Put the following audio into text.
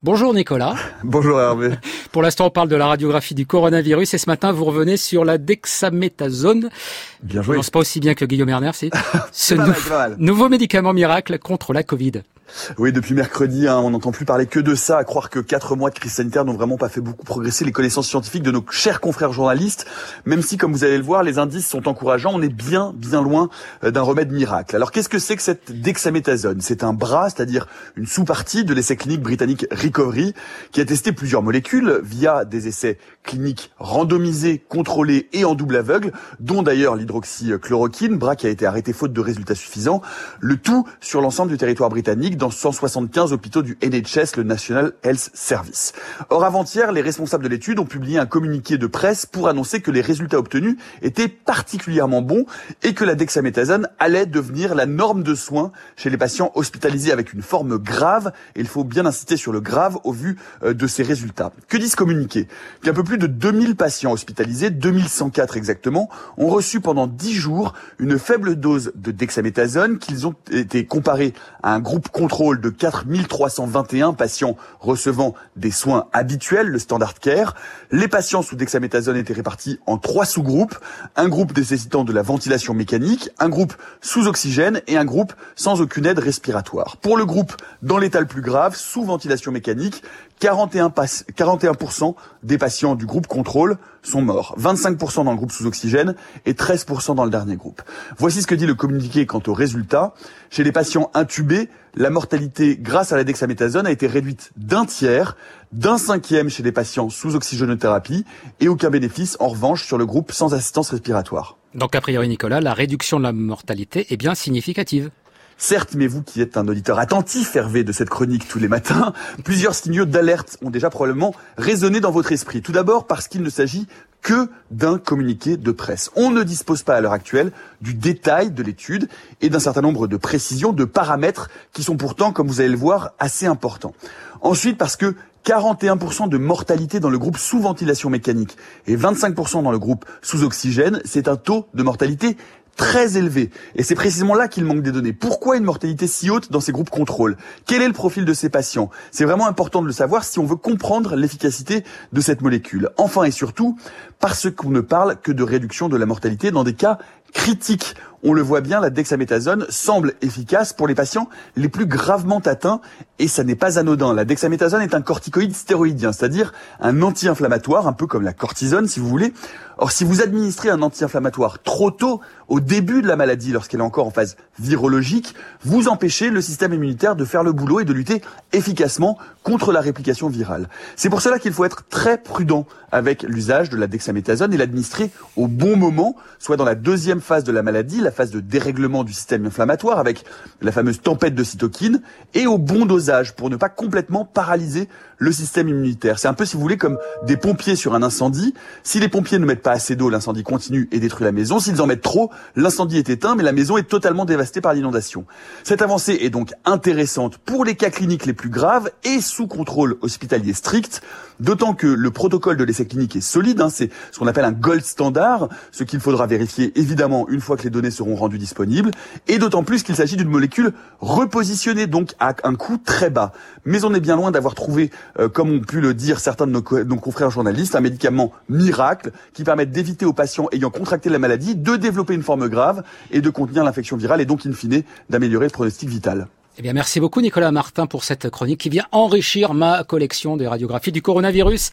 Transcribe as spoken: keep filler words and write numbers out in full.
Bonjour Nicolas. Bonjour Hervé. Pour l'instant, on parle de la radiographie du coronavirus et ce matin, vous revenez sur la dexaméthasone. Bien joué. Je ne pense pas aussi bien que Guillaume Erner, c'est ce mal, nou- mal. nouveau médicament miracle contre la Covid. Oui, depuis mercredi, hein, on n'entend plus parler que de ça, à croire que quatre mois de crise sanitaire n'ont vraiment pas fait beaucoup progresser les connaissances scientifiques de nos chers confrères journalistes, même si, comme vous allez le voir, les indices sont encourageants, on est bien, bien loin d'un remède miracle. Alors, qu'est-ce que c'est que cette dexaméthasone ? C'est un bras, c'est-à-dire une sous-partie de l'essai clinique britannique Recovery, qui a testé plusieurs molécules via des essais cliniques randomisés, contrôlés et en double aveugle, dont d'ailleurs l'hydroxychloroquine, bras qui a été arrêté faute de résultats suffisants, le tout sur l'ensemble du territoire britannique, dans cent soixante-quinze hôpitaux du N H S, le National Health Service. Or, avant-hier, les responsables de l'étude ont publié un communiqué de presse pour annoncer que les résultats obtenus étaient particulièrement bons et que la dexaméthasone allait devenir la norme de soins chez les patients hospitalisés avec une forme grave. Et il faut bien insister sur le grave au vu de ces résultats. Que dit ce communiqué ? Qu'un peu plus de deux mille patients hospitalisés, deux mille cent quatre exactement, ont reçu pendant dix jours une faible dose de dexaméthasone, qu'ils ont été comparés à un groupe contrôle de quatre mille trois cent vingt et un patients recevant des soins habituels, le standard care. Les patients sous dexaméthasone étaient répartis en trois sous-groupes, un groupe nécessitant de la ventilation mécanique, un groupe sous oxygène et un groupe sans aucune aide respiratoire. Pour le groupe dans l'état le plus grave, sous ventilation mécanique, quarante et un pour cent des patients du groupe contrôle sont morts, vingt-cinq pour cent dans le groupe sous oxygène et treize pour cent dans le dernier groupe. Voici ce que dit le communiqué quant aux résultats. Chez les patients intubés, la mortalité grâce à la dexaméthasone a été réduite d'un tiers, d'un cinquième chez les patients sous oxygénothérapie et aucun bénéfice en revanche sur le groupe sans assistance respiratoire. Donc a priori Nicolas, la réduction de la mortalité est bien significative. Certes, mais vous qui êtes un auditeur attentif, Hervé, de cette chronique tous les matins, plusieurs signaux d'alerte ont déjà probablement résonné dans votre esprit. Tout d'abord parce qu'il ne s'agit que d'un communiqué de presse. On ne dispose pas à l'heure actuelle du détail de l'étude et d'un certain nombre de précisions, de paramètres qui sont pourtant, comme vous allez le voir, assez importants. Ensuite, parce que quarante et un pour cent de mortalité dans le groupe sous ventilation mécanique et vingt-cinq pour cent dans le groupe sous oxygène, c'est un taux de mortalité très élevé. Et c'est précisément là qu'il manque des données. Pourquoi une mortalité si haute dans ces groupes contrôle ? Quel est le profil de ces patients ? C'est vraiment important de le savoir si on veut comprendre l'efficacité de cette molécule. Enfin et surtout, parce qu'on ne parle que de réduction de la mortalité dans des cas critiques. On le voit bien, la dexaméthasone semble efficace pour les patients les plus gravement atteints et ça n'est pas anodin. La dexaméthasone est un corticoïde stéroïdien, c'est-à-dire un anti-inflammatoire, un peu comme la cortisone si vous voulez. Or, si vous administrez un anti-inflammatoire trop tôt, au début de la maladie, lorsqu'elle est encore en phase virologique, vous empêchez le système immunitaire de faire le boulot et de lutter efficacement contre la réplication virale. C'est pour cela qu'il faut être très prudent avec l'usage de la dexaméthasone et l'administrer au bon moment, soit dans la deuxième phase de la maladie, la phase de dérèglement du système inflammatoire avec la fameuse tempête de cytokines, et au bon dosage pour ne pas complètement paralyser le système immunitaire. C'est un peu, si vous voulez, comme des pompiers sur un incendie. Si les pompiers ne mettent pas assez d'eau, l'incendie continue et détruit la maison. S'ils en mettent trop, l'incendie est éteint, mais la maison est totalement dévastée par l'inondation. Cette avancée est donc intéressante pour les cas cliniques les plus graves et sous contrôle hospitalier strict, d'autant que le protocole de l'essai clinique est solide, hein, c'est ce qu'on appelle un gold standard, ce qu'il faudra vérifier évidemment une fois que les données seront rendues disponibles, et d'autant plus qu'il s'agit d'une molécule repositionnée, donc à un coût très bas. Mais on est bien loin d'avoir trouvé, euh, comme ont pu le dire certains de nos, co- nos confrères journalistes, un médicament miracle qui permette d'éviter aux patients ayant contracté la maladie de développer une forme grave et de contenir l'infection virale et donc in fine d'améliorer le pronostic vital. Eh bien, merci beaucoup Nicolas Martin pour cette chronique qui vient enrichir ma collection des radiographies du coronavirus.